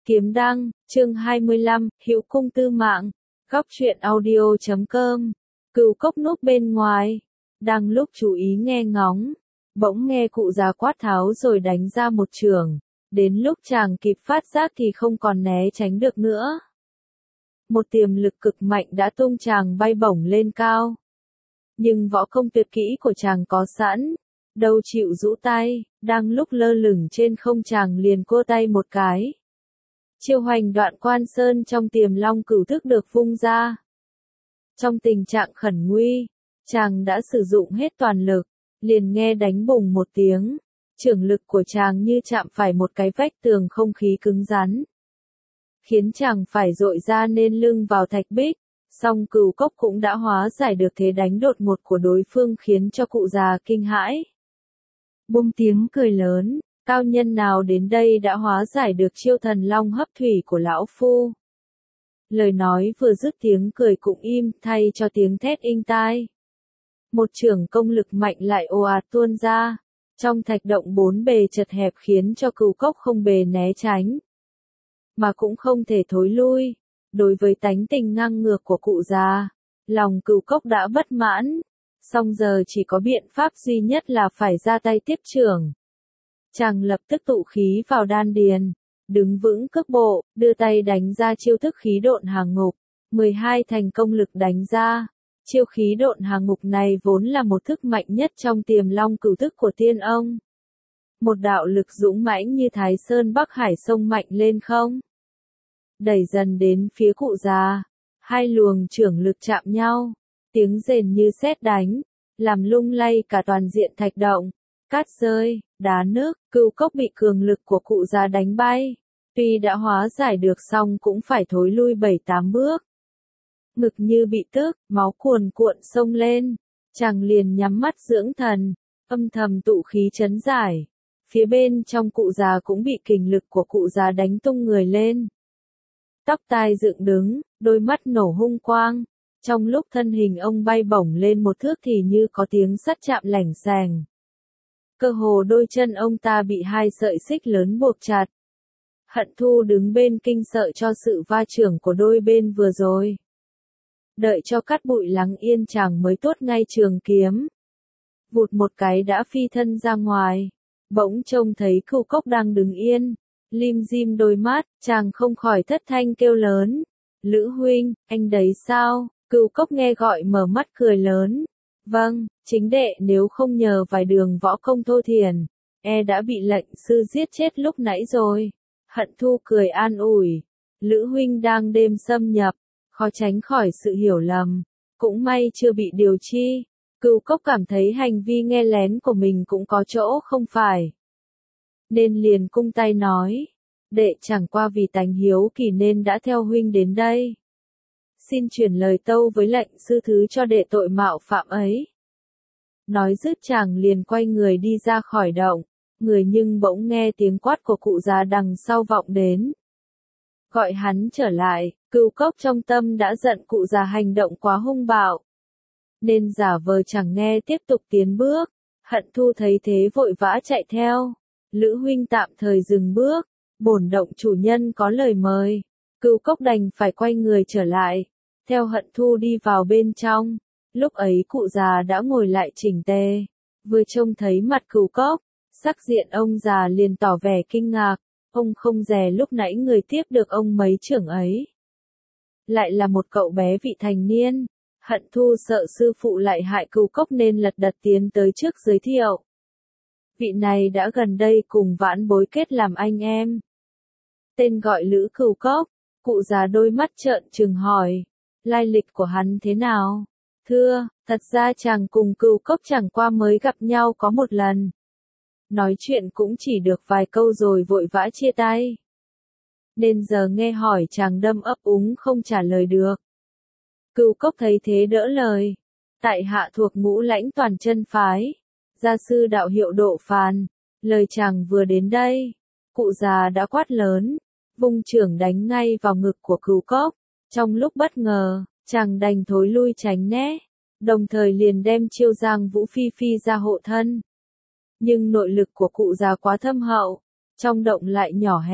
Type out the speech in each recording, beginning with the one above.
Kiếm đăng, chương 25, Hữu cung tư mạng, góc truyện audio.com. Cửu Cốc núp bên ngoài, đang lúc chú ý nghe ngóng, bỗng nghe cụ già quát tháo rồi đánh ra một chưởng, đến lúc chàng kịp phát giác thì không còn né tránh được nữa. Một tiềm lực cực mạnh đã tung chàng bay bổng lên cao. Nhưng võ công tuyệt kỹ của chàng có sẵn, đâu chịu rũ tay, đang lúc lơ lửng trên không chàng liền cua tay một cái. Chiêu hoành đoạn quan sơn trong Tiềm Long Cửu Thức được vung ra. Trong tình trạng khẩn nguy, chàng đã sử dụng hết toàn lực, liền nghe đánh bùng một tiếng, chưởng lực của chàng như chạm phải một cái vách tường không khí cứng rắn, khiến chàng phải dội ra nên lưng vào thạch bích. Song Cửu Cốc cũng đã hóa giải được thế đánh đột ngột của đối phương khiến cho cụ già kinh hãi. Bung tiếng cười lớn, cao nhân nào đến đây đã hóa giải được chiêu thần long hấp thủy của lão phu. Lời nói vừa dứt tiếng cười cũng im thay cho tiếng thét inh tai. Một chưởng công lực mạnh lại ồ ạt tuôn ra, trong thạch động bốn bề chật hẹp khiến cho Cửu Cốc không bề né tránh, mà cũng không thể thối lui. Đối với tánh tình ngang ngược của cụ già, lòng Cửu Cốc đã bất mãn, song giờ chỉ có biện pháp duy nhất là phải ra tay tiếp chưởng. Chàng lập tức tụ khí vào đan điền, đứng vững cước bộ, đưa tay đánh ra chiêu thức khí độn hàng ngục, 12 thành công lực đánh ra. Chiêu khí độn hàng ngục này vốn là một thức mạnh nhất trong Tiềm Long Cửu Thức của tiên ông. Một đạo lực dũng mãnh như Thái Sơn Bắc Hải sông mạnh lên không, đẩy dần đến phía cụ già, hai luồng chưởng lực chạm nhau, tiếng rền như sét đánh, làm lung lay cả toàn diện thạch động, cát rơi, đá nứt. Cửu Cốc bị cường lực của cụ già đánh bay, tuy đã hóa giải được song cũng phải thối lui 7-8 bước. Ngực như bị tức, máu cuồn cuộn xông lên, chàng liền nhắm mắt dưỡng thần, âm thầm tụ khí trấn giải. Phía bên trong cụ già cũng bị kình lực của cụ già đánh tung người lên. Tóc tai dựng đứng, đôi mắt nổ hung quang. Trong lúc thân hình ông bay bổng lên một thước thì như có tiếng sắt chạm lảnh xèng. Cơ hồ đôi chân ông ta bị hai sợi xích lớn buộc chặt. Hận Thu đứng bên kinh sợ cho sự va chưởng của đôi bên vừa rồi. Đợi cho cát bụi lắng yên chàng mới tuốt ngay trường kiếm. Vụt một cái đã phi thân ra ngoài. Bỗng trông thấy Cửu Cốc đang đứng yên, lim dim đôi mắt, chàng không khỏi thất thanh kêu lớn. Lữ huynh, anh đấy sao? Cửu Cốc nghe gọi mở mắt cười lớn. Vâng, chính đệ, nếu không nhờ vài đường võ công thô thiển, đã bị lệnh sư giết chết lúc nãy rồi. Hận Thu cười an ủi. Lữ huynh đang đêm xâm nhập, khó tránh khỏi sự hiểu lầm, cũng may chưa bị điều chi. Cửu Cốc cảm thấy hành vi nghe lén của mình cũng có chỗ không phải, nên liền cung tay nói, đệ chẳng qua vì tánh hiếu kỳ nên đã theo huynh đến đây. Xin chuyển lời tâu với lệnh sư thứ cho đệ tội mạo phạm ấy. Nói dứt chàng liền quay người đi ra khỏi động, người nhưng bỗng nghe tiếng quát của cụ già đằng sau vọng đến. Gọi hắn trở lại. Cửu Cốc trong tâm đã giận cụ già hành động quá hung bạo, nên giả vờ chẳng nghe tiếp tục tiến bước. Hận Thu thấy thế vội vã chạy theo. Lữ huynh tạm thời dừng bước, bổn động chủ nhân có lời mời. Cửu Cốc đành phải quay người trở lại, theo Hận Thu đi vào bên trong. Lúc ấy cụ già đã ngồi lại chỉnh tề, vừa trông thấy mặt Cửu Cốc, sắc diện ông già liền tỏ vẻ kinh ngạc. Ông không dè lúc nãy người tiếp được ông mấy chưởng ấy lại là một cậu bé vị thành niên. Hận Thu sợ sư phụ lại hại Cửu Cốc nên lật đật tiến tới trước giới thiệu. Vị này đã gần đây cùng vãn bối kết làm anh em. Tên gọi Lữ Cửu Cốc. Cụ già đôi mắt trợn trừng hỏi. Lai lịch của hắn thế nào? Thưa, thật ra chàng cùng Cửu Cốc chẳng qua mới gặp nhau có một lần. Nói chuyện cũng chỉ được vài câu rồi vội vã chia tay, nên giờ nghe hỏi chàng đâm ấp úng không trả lời được. Cửu Cốc thấy thế đỡ lời. Tại hạ thuộc Ngũ Lãnh Toàn Chân phái, gia sư đạo hiệu Độ Phàn. Lời chàng vừa đến đây, cụ già đã quát lớn, vung chưởng đánh ngay vào ngực của Cửu Cốc. Trong lúc bất ngờ, chàng đành thối lui tránh né, đồng thời liền đem chiêu Giang Vũ Phi Phi ra hộ thân. Nhưng nội lực của cụ già quá thâm hậu, trong động lại nhỏ hẹp,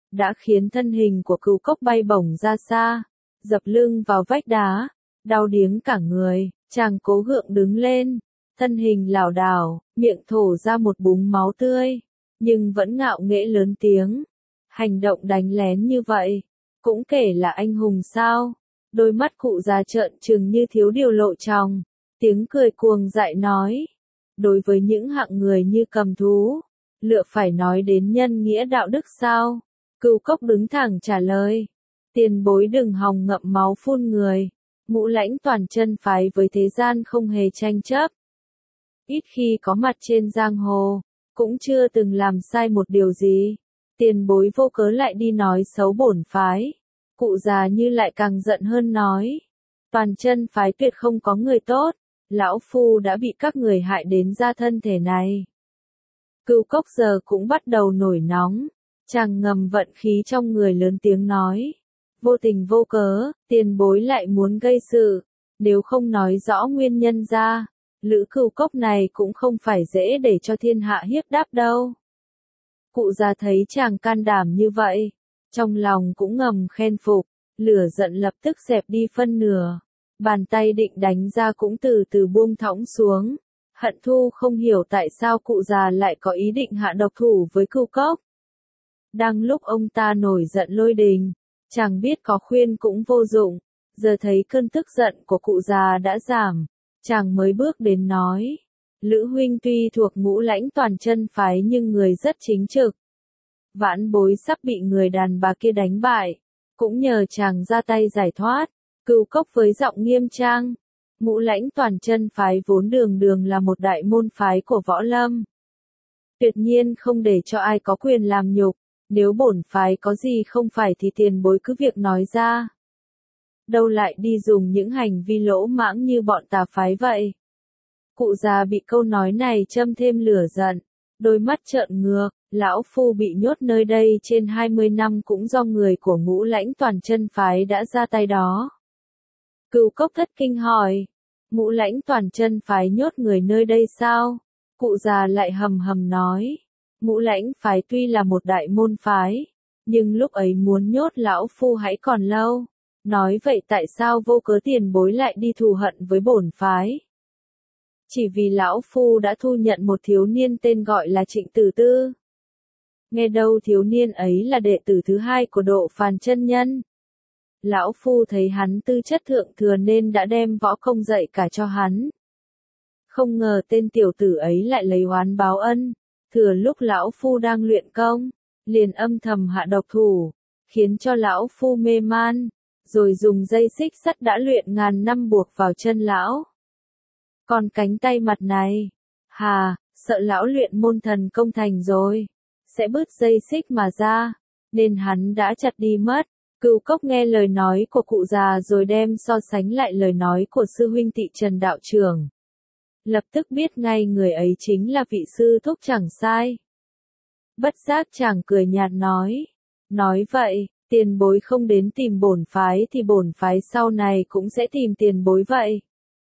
đã khiến thân hình của Cửu Cốc bay bổng ra xa, dập lưng vào vách đá, đau điếng cả người, chàng cố gượng đứng lên, thân hình lảo đảo, miệng thổ ra một búng máu tươi, nhưng vẫn ngạo nghễ lớn tiếng. Hành động đánh lén như vậy, cũng kể là anh hùng sao? Đôi mắt cụ già trợn trừng như thiếu điều lộ trong, tiếng cười cuồng dại nói. Đối với những hạng người như Cầm Thú, lựa phải nói đến nhân nghĩa đạo đức sao? Cửu Cốc đứng thẳng trả lời. Tiền bối đừng hòng ngậm máu phun người. Ngũ Lãnh Toàn Chân phái với thế gian không hề tranh chấp. Ít khi có mặt trên giang hồ, cũng chưa từng làm sai một điều gì. Tiền bối vô cớ lại đi nói xấu bổn phái. Cụ già như lại càng giận hơn nói. Toàn Chân phái tuyệt không có người tốt. Lão Phu đã bị các người hại đến ra thân thể này. Cửu Cốc giờ cũng bắt đầu nổi nóng. Chàng ngầm vận khí trong người lớn tiếng nói. Vô tình vô cớ, tiền bối lại muốn gây sự. Nếu không nói rõ nguyên nhân ra, Lữ Cửu Cốc này cũng không phải dễ để cho thiên hạ hiếp đáp đâu. Cụ già thấy chàng can đảm như vậy, trong lòng cũng ngầm khen phục, lửa giận lập tức dẹp đi phân nửa. Bàn tay định đánh ra cũng từ từ buông thõng xuống. Hận Thu không hiểu tại sao cụ già lại có ý định hạ độc thủ với Cửu Cốc. Đang lúc ông ta nổi giận lôi đình, chàng biết có khuyên cũng vô dụng, giờ thấy cơn tức giận của cụ già đã giảm, chàng mới bước đến nói. Lữ huynh tuy thuộc Ngũ Lãnh Toàn Chân phái nhưng người rất chính trực. Vãn bối sắp bị người đàn bà kia đánh bại, cũng nhờ chàng ra tay giải thoát. Cửu Cốc với giọng nghiêm trang. Ngũ Lãnh Toàn Chân phái vốn đường đường là một đại môn phái của võ lâm. Tuyệt nhiên không để cho ai có quyền làm nhục, nếu bổn phái có gì không phải thì tiền bối cứ việc nói ra. Đâu lại đi dùng những hành vi lỗ mãng như bọn tà phái vậy. Cụ già bị câu nói này châm thêm lửa giận, đôi mắt trợn ngược, lão phu bị nhốt nơi đây trên 20 năm cũng do người của Ngũ Lãnh Toàn Chân phái đã ra tay đó. Cửu Cốc thất kinh hỏi, Ngũ Lãnh Toàn Chân phái nhốt người nơi đây sao? Cụ già lại hầm hầm nói, Ngũ Lãnh phái tuy là một đại môn phái, nhưng lúc ấy muốn nhốt lão phu hãy còn lâu. Nói vậy tại sao vô cớ tiền bối lại đi thù hận với bổn phái? Chỉ vì lão phu đã thu nhận một thiếu niên tên gọi là Trịnh Tử Tư. Nghe đâu thiếu niên ấy là đệ tử thứ hai của Độ Phàn chân nhân. Lão phu thấy hắn tư chất thượng thừa nên đã đem võ công dạy cả cho hắn. Không ngờ tên tiểu tử ấy lại lấy oán báo ân, thừa lúc lão phu đang luyện công, liền âm thầm hạ độc thủ, khiến cho lão phu mê man, rồi dùng dây xích sắt đã luyện ngàn năm buộc vào chân lão. Còn cánh tay mặt này, sợ lão luyện môn thần công thành rồi, sẽ bứt dây xích mà ra, nên hắn đã chặt đi mất. Cửu Cốc nghe lời nói của cụ già rồi đem so sánh lại lời nói của sư huynh Tị Trần đạo trưởng. Lập tức biết ngay người ấy chính là vị sư thúc chẳng sai. Bất giác chàng cười nhạt nói vậy, tiền bối không đến tìm bổn phái thì bổn phái sau này cũng sẽ tìm tiền bối vậy.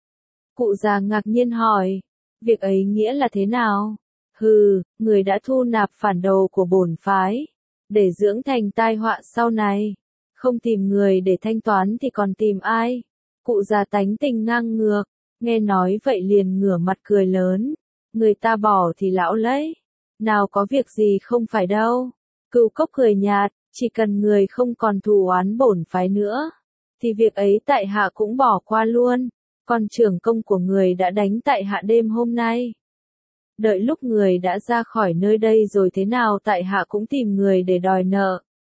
Cụ già ngạc nhiên hỏi, việc ấy nghĩa là thế nào? Người đã thu nạp phản đồ của bổn phái, để dưỡng thành tai họa sau này. Không tìm người để thanh toán thì còn tìm ai? Cụ già tánh tình ngang ngược, nghe nói vậy liền ngửa mặt cười lớn. Người ta bỏ thì lão lấy. Nào có việc gì không phải đâu. Cửu Cốc cười nhạt, chỉ cần người không còn thù oán bổn phái nữa, thì việc ấy tại hạ cũng bỏ qua luôn. Còn trưởng công của người đã đánh tại hạ đêm hôm nay. Đợi lúc người đã ra khỏi nơi đây rồi thế nào tại hạ cũng tìm người để đòi nợ.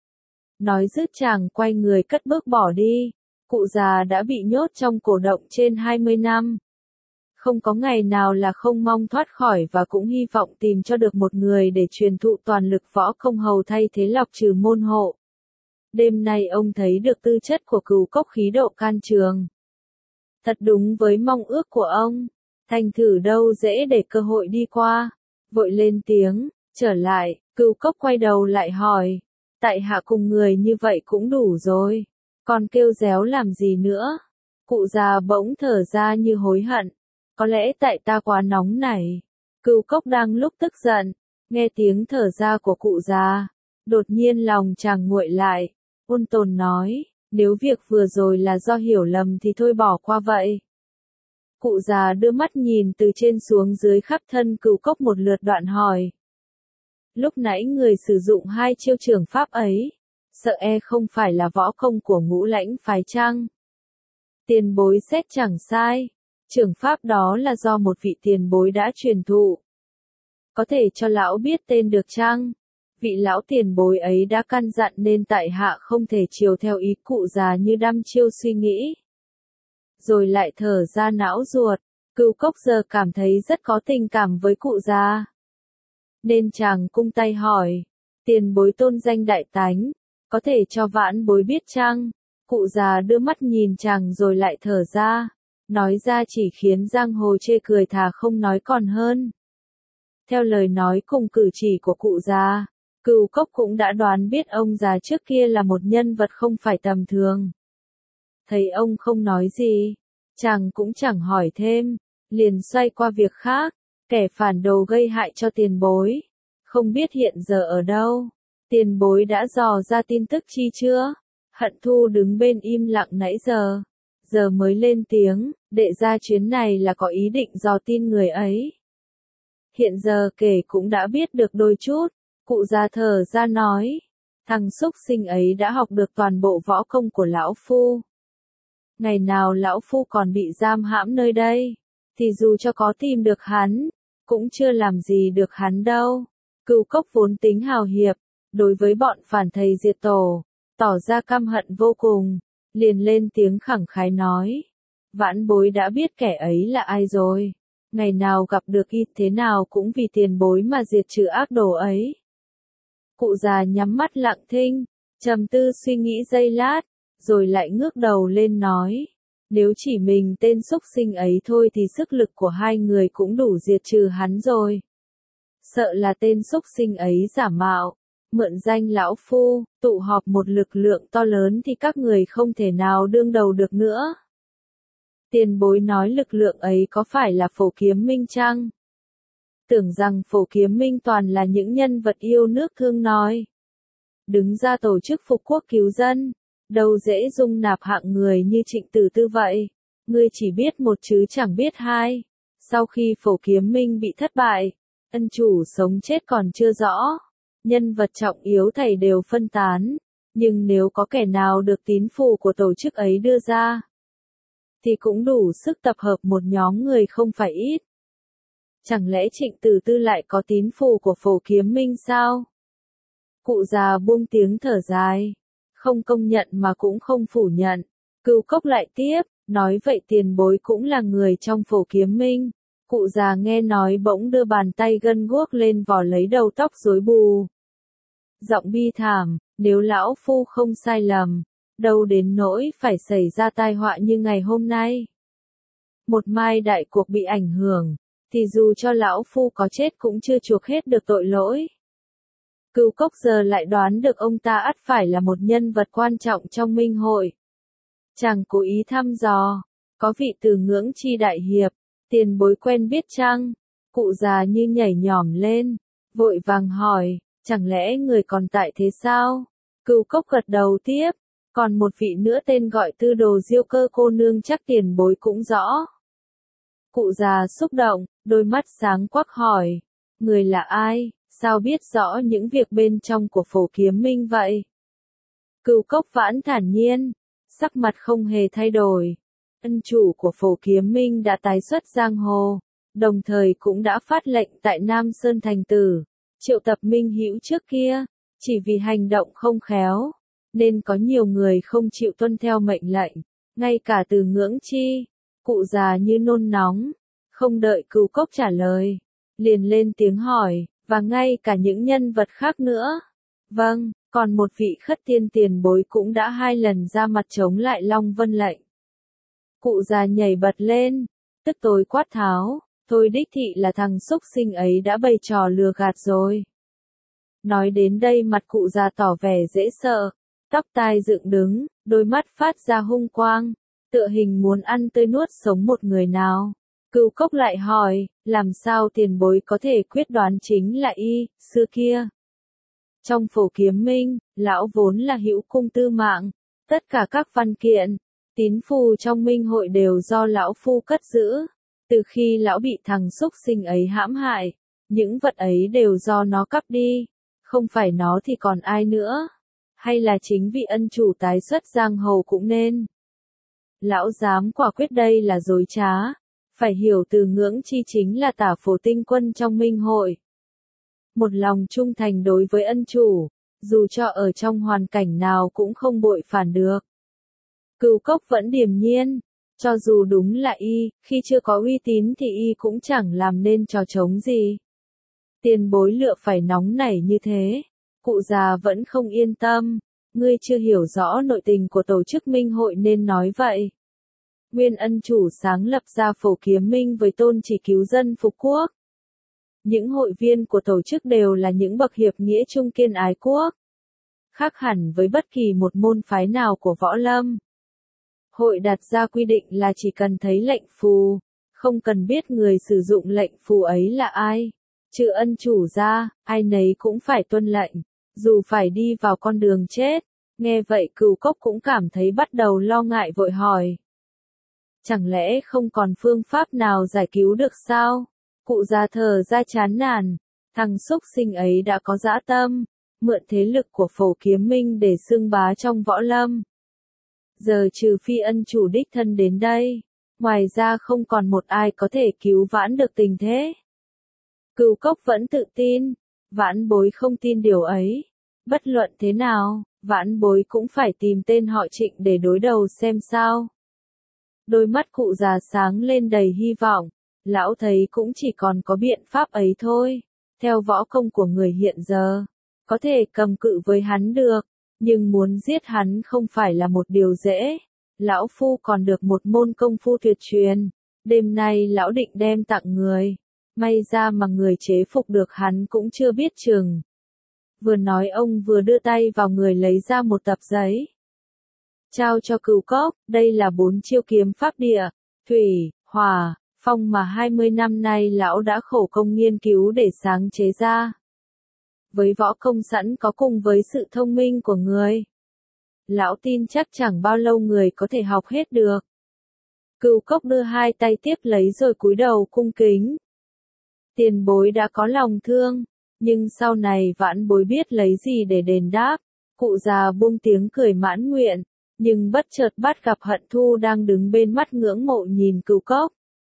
Nói dứt chàng quay người cất bước bỏ đi. Cụ già đã bị nhốt trong cổ động trên 20 năm. Không có ngày nào là không mong thoát khỏi và cũng hy vọng tìm cho được một người để truyền thụ toàn lực võ công hầu thay thế lọc trừ môn hộ. Đêm nay ông thấy được tư chất của Cửu Cốc khí độ can trường. Thật đúng với mong ước của ông. Thành thử đâu dễ để cơ hội đi qua. Vội lên tiếng, trở lại, Cửu Cốc quay đầu lại hỏi. Tại hạ cùng người như vậy cũng đủ rồi. Còn kêu réo làm gì nữa? Cụ già bỗng thở ra như hối hận. Có lẽ tại ta quá nóng nảy. Cửu Cốc đang lúc tức giận. Nghe tiếng thở ra của cụ già. Đột nhiên lòng chàng nguội lại, ôn tồn nói, nếu việc vừa rồi là do hiểu lầm thì thôi bỏ qua vậy. Cụ già đưa mắt nhìn từ trên xuống dưới khắp thân Cửu Cốc một lượt đoạn hỏi. Lúc nãy người sử dụng hai chiêu trường pháp ấy, sợ không phải là võ công của Ngũ Lãnh phái chăng? Tiền bối xét chẳng sai, trường pháp đó là do một vị tiền bối đã truyền thụ. Có thể cho lão biết tên được chăng? Vị lão tiền bối ấy đã căn dặn nên tại hạ không thể chiều theo ý cụ già như đăm chiêu suy nghĩ. Rồi lại thở ra não ruột, Cửu Cốc giờ cảm thấy rất có tình cảm với cụ già. Nên chàng cung tay hỏi, tiền bối tôn danh đại tánh, có thể cho vãn bối biết chăng? Cụ già đưa mắt nhìn chàng rồi lại thở ra, nói ra chỉ khiến giang hồ chê cười thà không nói còn hơn. Theo lời nói cùng cử chỉ của cụ già, Cửu Cốc cũng đã đoán biết ông già trước kia là một nhân vật không phải tầm thường. Thấy ông không nói gì, chàng cũng chẳng hỏi thêm, liền xoay qua việc khác, kẻ phản đồ gây hại cho tiền bối, không biết hiện giờ ở đâu. Tiền bối đã dò ra tin tức chi chưa? Hận Thu đứng bên im lặng nãy giờ mới lên tiếng, đệ ra chuyến này là có ý định dò tin người ấy. Hiện giờ kể cũng đã biết được đôi chút, cụ già thở ra nói, thằng xúc sinh ấy đã học được toàn bộ võ công của lão phu. Ngày nào lão phu còn bị giam hãm nơi đây, thì dù cho có tìm được hắn, cũng chưa làm gì được hắn đâu. Cửu Cốc vốn tính hào hiệp, đối với bọn phản thầy diệt tổ, tỏ ra căm hận vô cùng, liền lên tiếng khẳng khái nói, vãn bối đã biết kẻ ấy là ai rồi, ngày nào gặp được y thế nào cũng vì tiền bối mà diệt trừ ác đồ ấy. Cụ già nhắm mắt lặng thinh, trầm tư suy nghĩ giây lát, rồi lại ngước đầu lên nói, nếu chỉ mình tên xúc sinh ấy thôi thì sức lực của hai người cũng đủ diệt trừ hắn rồi. Sợ là tên xúc sinh ấy giả mạo, mượn danh lão phu, tụ họp một lực lượng to lớn thì các người không thể nào đương đầu được nữa. Tiền bối nói lực lượng ấy có phải là Phổ Kiếm Minh chăng? Tưởng rằng Phổ Kiếm Minh toàn là những nhân vật yêu nước thương nói. Đứng ra tổ chức phục quốc cứu dân, đâu dễ dung nạp hạng người như Trịnh Tử Tư vậy. Ngươi chỉ biết một chứ chẳng biết hai. Sau khi Phổ Kiếm Minh bị thất bại, ân chủ sống chết còn chưa rõ. Nhân vật trọng yếu thầy đều phân tán. Nhưng nếu có kẻ nào được tín phù của tổ chức ấy đưa ra, thì cũng đủ sức tập hợp một nhóm người không phải ít. Chẳng lẽ Trịnh Tử Tư lại có tín phù của Phổ Kiếm Minh sao? Cụ già buông tiếng thở dài, không công nhận mà cũng không phủ nhận. Cửu Cốc lại tiếp, nói vậy tiền bối cũng là người trong Phổ Kiếm Minh. Cụ già nghe nói bỗng đưa bàn tay gân guốc lên vò lấy đầu tóc rối bù. Giọng bi thảm, nếu lão phu không sai lầm, đâu đến nỗi phải xảy ra tai họa như ngày hôm nay. Một mai đại cuộc bị ảnh hưởng, thì dù cho lão phu có chết cũng chưa chuộc hết được tội lỗi. Cửu Cốc giờ lại đoán được ông ta ắt phải là một nhân vật quan trọng trong minh hội. Chàng cố ý thăm dò, có vị từ ngưỡng chi đại hiệp, tiền bối quen biết chăng? Cụ già như nhảy nhỏm lên, vội vàng hỏi, chẳng lẽ người còn tại thế sao? Cửu Cốc gật đầu tiếp, còn một vị nữa tên gọi Tư Đồ Diêu Cơ cô nương chắc tiền bối cũng rõ. Cụ già xúc động, đôi mắt sáng quắc hỏi, người là ai, sao biết rõ những việc bên trong của Phổ Kiếm Minh vậy? Cửu Cốc vãn thản nhiên, sắc mặt không hề thay đổi. Ân chủ của Phổ Kiếm Minh đã tái xuất giang hồ, đồng thời cũng đã phát lệnh tại Nam Sơn thành tử, triệu tập minh hữu trước kia, chỉ vì hành động không khéo, nên có nhiều người không chịu tuân theo mệnh lệnh, ngay cả từ ngưỡng chi. Cụ già như nôn nóng, không đợi Cửu Cốc trả lời, liền lên tiếng hỏi, và ngay cả những nhân vật khác nữa. Vâng, còn một vị Khất Tiên tiền bối cũng đã 2 lần ra mặt chống lại Long Vân lệnh. Cụ già nhảy bật lên, tức tối quát tháo, thôi đích thị là thằng xúc sinh ấy đã bày trò lừa gạt rồi. Nói đến đây mặt cụ già tỏ vẻ dễ sợ, tóc tai dựng đứng, đôi mắt phát ra hung quang, tựa hình muốn ăn tươi nuốt sống một người nào. Cửu Cốc lại hỏi, làm sao tiền bối có thể quyết đoán chính là y, xưa kia? Trong Phổ Kiếm Minh, lão vốn là hữu cung tư mạng, tất cả các văn kiện, tín phù trong minh hội đều do lão phu cất giữ. Từ khi lão bị thằng xúc sinh ấy hãm hại, những vật ấy đều do nó cắp đi, không phải nó thì còn ai nữa, hay là chính vị ân chủ tái xuất giang hồ cũng nên. Lão dám quả quyết đây là dối trá, phải hiểu từ ngưỡng chi chính là tả Phổ tinh quân trong minh hội. Một lòng trung thành đối với ân chủ, dù cho ở trong hoàn cảnh nào cũng không bội phản được. Cửu Cốc vẫn điềm nhiên, cho dù đúng là y, khi chưa có uy tín thì y cũng chẳng làm nên trò trống gì. Tiền bối lựa phải nóng nảy như thế, cụ già vẫn không yên tâm, ngươi chưa hiểu rõ nội tình của tổ chức minh hội nên nói vậy. Nguyên ân chủ sáng lập ra Phổ Kiếm Minh với tôn chỉ cứu dân phục quốc. Những hội viên của tổ chức đều là những bậc hiệp nghĩa trung kiên ái quốc, khác hẳn với bất kỳ một môn phái nào của võ lâm. Hội đặt ra quy định là chỉ cần thấy lệnh phù, không cần biết người sử dụng lệnh phù ấy là ai, trừ ân chủ ra, ai nấy cũng phải tuân lệnh, dù phải đi vào con đường chết. Nghe vậy Cửu Cốc cũng cảm thấy bắt đầu lo ngại vội hỏi. Chẳng lẽ không còn phương pháp nào giải cứu được sao? Cụ già thở ra chán nản, thằng xúc sinh ấy đã có dã tâm, mượn thế lực của Phổ Kiếm Minh để xưng bá trong võ lâm. Giờ trừ phi ân chủ đích thân đến đây, ngoài ra không còn một ai có thể cứu vãn được tình thế. Cửu Cốc vẫn tự tin, vãn bối không tin điều ấy. Bất luận thế nào, vãn bối cũng phải tìm tên họ Trịnh để đối đầu xem sao. Đôi mắt cụ già sáng lên đầy hy vọng, lão thấy cũng chỉ còn có biện pháp ấy thôi. Theo võ công của người hiện giờ, có thể cầm cự với hắn được, nhưng muốn giết hắn không phải là một điều dễ. Lão phu còn được một môn công phu tuyệt truyền, đêm nay lão định đem tặng người, may ra mà người chế phục được hắn cũng chưa biết chừng. Vừa nói ông vừa đưa tay vào người lấy ra một tập giấy. Trao cho Cửu Cốc, đây là 4 chiêu kiếm pháp địa, thủy, hỏa, phong mà 20 năm nay lão đã khổ công nghiên cứu để sáng chế ra. Với võ công sẵn có cùng với sự thông minh của người, lão tin chắc chẳng bao lâu người có thể học hết được. Cửu Cốc đưa hai tay tiếp lấy rồi cúi đầu cung kính. Tiền bối đã có lòng thương, nhưng sau này vãn bối biết lấy gì để đền đáp. Cụ già buông tiếng cười mãn nguyện, nhưng bất chợt bắt gặp Hận Thu đang đứng bên mắt ngưỡng mộ nhìn Cửu Cốc.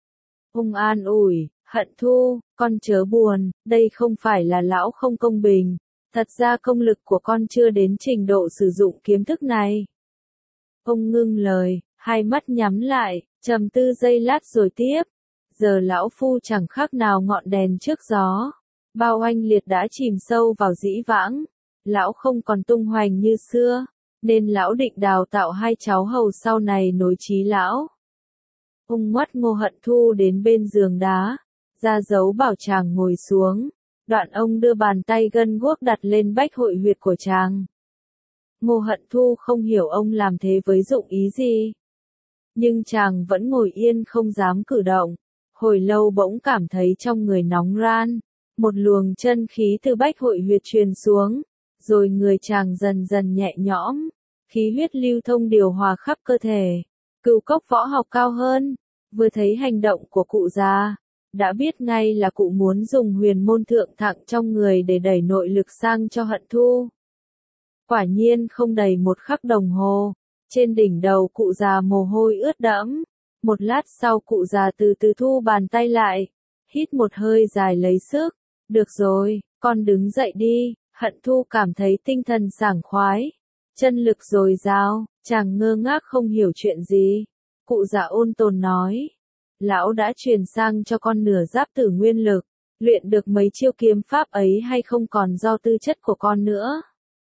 Ông an ủi, Hận Thu, con chớ buồn, đây không phải là lão không công bình, thật ra công lực của con chưa đến trình độ sử dụng kiếm thức này. Ông ngưng lời, hai mắt nhắm lại, trầm tư giây lát rồi tiếp. Giờ lão phu chẳng khác nào ngọn đèn trước gió. Bao oanh liệt đã chìm sâu vào dĩ vãng. Lão không còn tung hoành như xưa, nên lão định đào tạo hai cháu hầu sau này nối chí lão. Ông ngoắt Ngô Hận Thu đến bên giường đá, ra dấu bảo chàng ngồi xuống. Đoạn ông đưa bàn tay gân guốc đặt lên bách hội huyệt của chàng. Ngô Hận Thu không hiểu ông làm thế với dụng ý gì. Nhưng chàng vẫn ngồi yên không dám cử động. Hồi lâu bỗng cảm thấy trong người nóng ran. Một luồng chân khí từ bách hội huyệt truyền xuống. Rồi người chàng dần dần nhẹ nhõm. Khí huyết lưu thông điều hòa khắp cơ thể. Cửu Cốc võ học cao hơn. Vừa thấy hành động của cụ già, đã biết ngay là cụ muốn dùng huyền môn thượng thặng trong người để đẩy nội lực sang cho Hận Thu. Quả nhiên không đầy một khắc đồng hồ, trên đỉnh đầu cụ già mồ hôi ướt đẫm. Một lát sau cụ già từ từ thu bàn tay lại, hít một hơi dài lấy sức. Được rồi, con đứng dậy đi. Hận Thu cảm thấy tinh thần sảng khoái, chân lực dồi dào, chàng ngơ ngác không hiểu chuyện gì. Cụ già ôn tồn nói, lão đã truyền sang cho con nửa giáp tử nguyên lực, luyện được mấy chiêu kiếm pháp ấy hay không còn do tư chất của con nữa.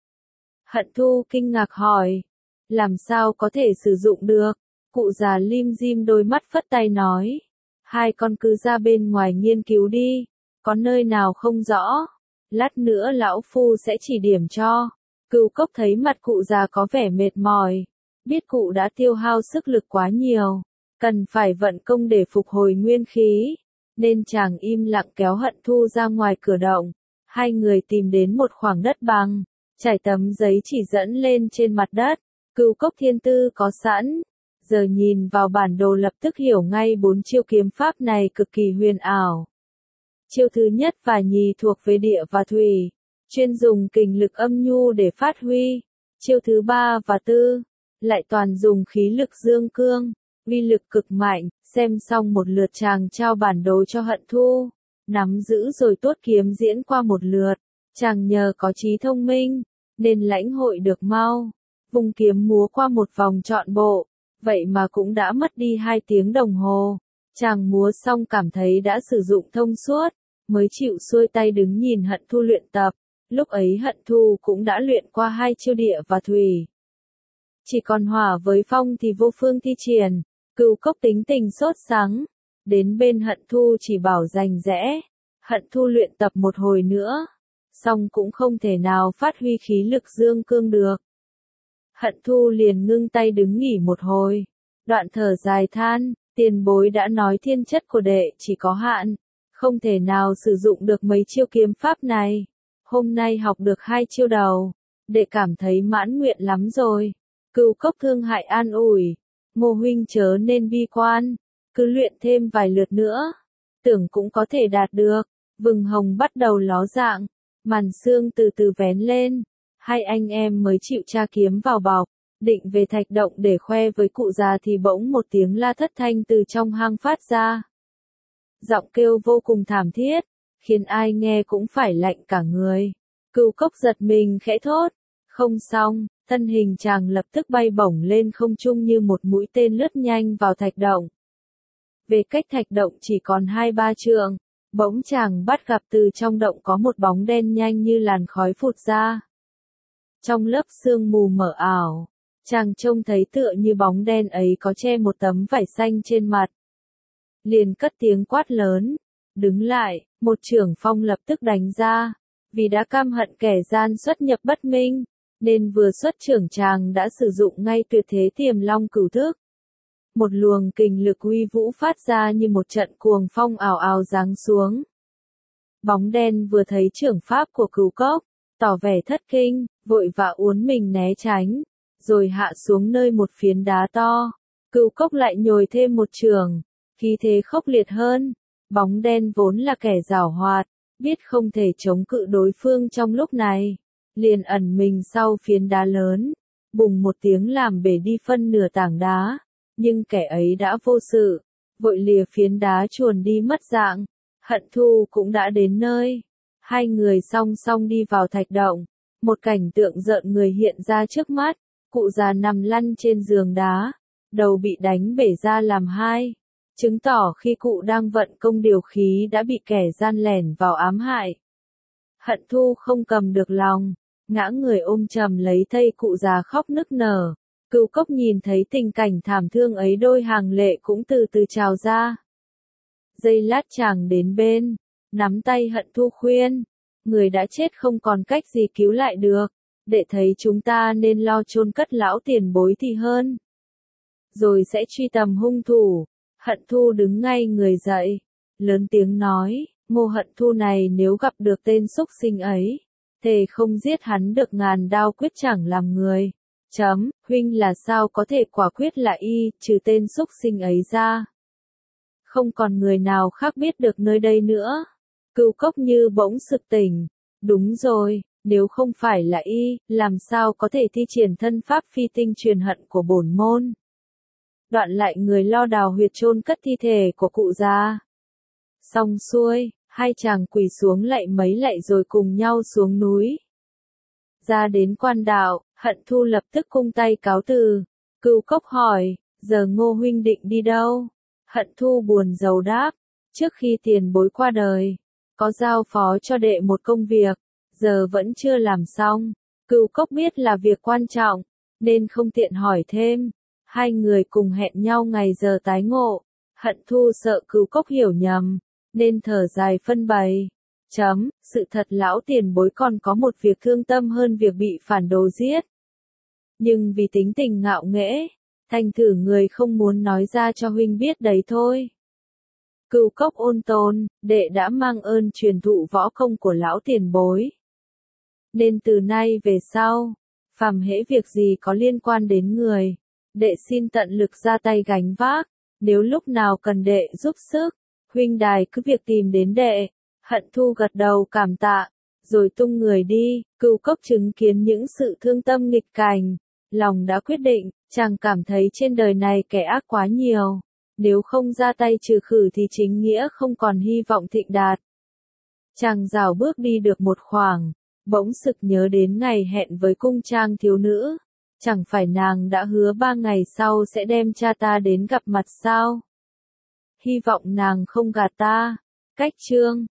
Hận Thu kinh ngạc hỏi, làm sao có thể sử dụng được? Cụ già lim dim đôi mắt phất tay nói, hai con cứ ra bên ngoài nghiên cứu đi, có nơi nào không rõ, lát nữa lão phu sẽ chỉ điểm cho. Cửu Cốc thấy mặt cụ già có vẻ mệt mỏi, biết cụ đã tiêu hao sức lực quá nhiều, cần phải vận công để phục hồi nguyên khí, nên chàng im lặng kéo Hận Thu ra ngoài cửa động. Hai người tìm đến một khoảng đất bằng, trải tấm giấy chỉ dẫn lên trên mặt đất. Cửu cốc thiên tư có sẵn. Giờ nhìn vào bản đồ lập tức hiểu ngay 4 chiêu kiếm pháp này cực kỳ huyền ảo. Chiêu thứ nhất và nhì thuộc về địa và thủy, chuyên dùng kình lực âm nhu để phát huy. Chiêu thứ ba và tư, lại toàn dùng khí lực dương cương, uy lực cực mạnh. Xem xong một lượt chàng trao bản đồ cho Hận Thu, nắm giữ rồi tuốt kiếm diễn qua một lượt. Chàng nhờ có trí thông minh, nên lãnh hội được mau. Vung kiếm múa qua một vòng trọn bộ, vậy mà cũng đã mất đi 2 tiếng đồng hồ. Chàng múa xong cảm thấy đã sử dụng thông suốt, mới chịu xuôi tay đứng nhìn Hận Thu luyện tập. Lúc ấy Hận Thu cũng đã luyện qua 2 chiêu địa và thủy. Chỉ còn hỏa với phong thì vô phương thi triển. Cửu cốc tính tình sốt sắng, đến bên Hận Thu chỉ bảo rành rẽ. Hận Thu luyện tập một hồi nữa, xong cũng không thể nào phát huy khí lực dương cương được. Hận Thu liền ngưng tay đứng nghỉ một hồi, đoạn thở dài than, tiền bối đã nói thiên chất của đệ chỉ có hạn, không thể nào sử dụng được mấy chiêu kiếm pháp này. Hôm nay học được 2 chiêu đầu, đệ cảm thấy mãn nguyện lắm rồi. Cửu cốc thương hại an ủi, Ngô huynh chớ nên bi quan, cứ luyện thêm vài lượt nữa, tưởng cũng có thể đạt được. Vừng hồng bắt đầu ló dạng, màn sương từ từ vén lên, hai anh em mới chịu tra kiếm vào bọc, định về thạch động để khoe với cụ già thì bỗng một tiếng la thất thanh từ trong hang phát ra. Giọng kêu vô cùng thảm thiết, khiến ai nghe cũng phải lạnh cả người. Cửu cốc giật mình khẽ thốt, không xong, thân hình chàng lập tức bay bổng lên không trung như một mũi tên lướt nhanh vào thạch động. Về cách thạch động chỉ còn 2-3 trượng, bỗng chàng bắt gặp từ trong động có một bóng đen nhanh như làn khói phụt ra. Trong lớp sương mù mờ ảo, chàng trông thấy tựa như bóng đen ấy có che một tấm vải xanh trên mặt. Liền cất tiếng quát lớn, đứng lại, một chưởng phong lập tức đánh ra, vì đã căm hận kẻ gian xuất nhập bất minh, nên vừa xuất chưởng chàng đã sử dụng ngay tuyệt thế Tiềm Long Cửu Thức. Một luồng kình lực uy vũ phát ra như một trận cuồng phong ào ào giáng xuống. Bóng đen vừa thấy chưởng pháp của Cửu cốc, tỏ vẻ thất kinh, vội vã uốn mình né tránh, rồi hạ xuống nơi một phiến đá to. Cửu cốc lại nhồi thêm một chưởng, khí thế khốc liệt hơn. Bóng đen vốn là kẻ giảo hoạt, biết không thể chống cự đối phương trong lúc này, liền ẩn mình sau phiến đá lớn, bùng một tiếng làm bể đi phân nửa tảng đá. Nhưng kẻ ấy đã vô sự, vội lìa phiến đá chuồn đi mất dạng. Hận Thu cũng đã đến nơi. Hai người song song đi vào thạch động. Một cảnh tượng rợn người hiện ra trước mắt. Cụ già nằm lăn trên giường đá, đầu bị đánh bể ra làm hai. Chứng tỏ khi cụ đang vận công điều khí đã bị kẻ gian lẻn vào ám hại. Hận Thu không cầm được lòng, ngã người ôm chầm lấy thây cụ già khóc nức nở. Cửu cốc nhìn thấy tình cảnh thảm thương ấy, đôi hàng lệ cũng từ từ trào ra. Giây lát chàng đến bên, nắm tay Hận Thu khuyên, người đã chết không còn cách gì cứu lại được, đệ thấy chúng ta nên lo chôn cất lão tiền bối thì hơn. Rồi sẽ truy tầm hung thủ. Hận Thu đứng ngay người dậy, lớn tiếng nói, Ngô Hận Thu này nếu gặp được tên xúc sinh ấy, thề không giết hắn được ngàn đao quyết chẳng làm người. Huynh là sao có thể quả quyết là y, trừ tên xúc sinh ấy ra. Không còn người nào khác biết được nơi đây nữa. Cửu cốc như bỗng sực tỉnh. Đúng rồi, nếu không phải là y, làm sao có thể thi triển thân pháp phi tinh truyền hận của bổn môn. Đoạn lại người lo đào huyệt chôn cất thi thể của cụ già. Xong xuôi, hai chàng quỳ xuống lạy mấy lạy rồi cùng nhau xuống núi. Ra đến quan đạo, Hận Thu lập tức cung tay cáo từ. Cửu cốc hỏi, giờ Ngô huynh định đi đâu? Hận Thu buồn rầu đáp, trước khi tiền bối qua đời, có giao phó cho đệ một công việc, giờ vẫn chưa làm xong. Cửu cốc biết là việc quan trọng, nên không tiện hỏi thêm. Hai người cùng hẹn nhau ngày giờ tái ngộ. Hận Thu sợ Cửu cốc hiểu nhầm, nên thở dài phân bày. Sự thật lão tiền bối còn có một việc thương tâm hơn việc bị phản đồ giết. Nhưng vì tính tình ngạo nghễ, thành thử người không muốn nói ra cho huynh biết đấy thôi. Cửu Cốc ôn tồn, đệ đã mang ơn truyền thụ võ công của lão tiền bối. Nên từ nay về sau, phàm hễ việc gì có liên quan đến người, đệ xin tận lực ra tay gánh vác, nếu lúc nào cần đệ giúp sức, huynh đài cứ việc tìm đến đệ. Hận Thu gật đầu cảm tạ, rồi tung người đi. Cửu Cốc chứng kiến những sự thương tâm nghịch cảnh, lòng đã quyết định, chàng cảm thấy trên đời này kẻ ác quá nhiều, nếu không ra tay trừ khử thì chính nghĩa không còn hy vọng thịnh đạt. Chàng rảo bước đi được một khoảng, bỗng sực nhớ đến ngày hẹn với cung trang thiếu nữ, chẳng phải nàng đã hứa 3 ngày sau sẽ đem cha ta đến gặp mặt sao? Hy vọng nàng không gạt ta. Cách chương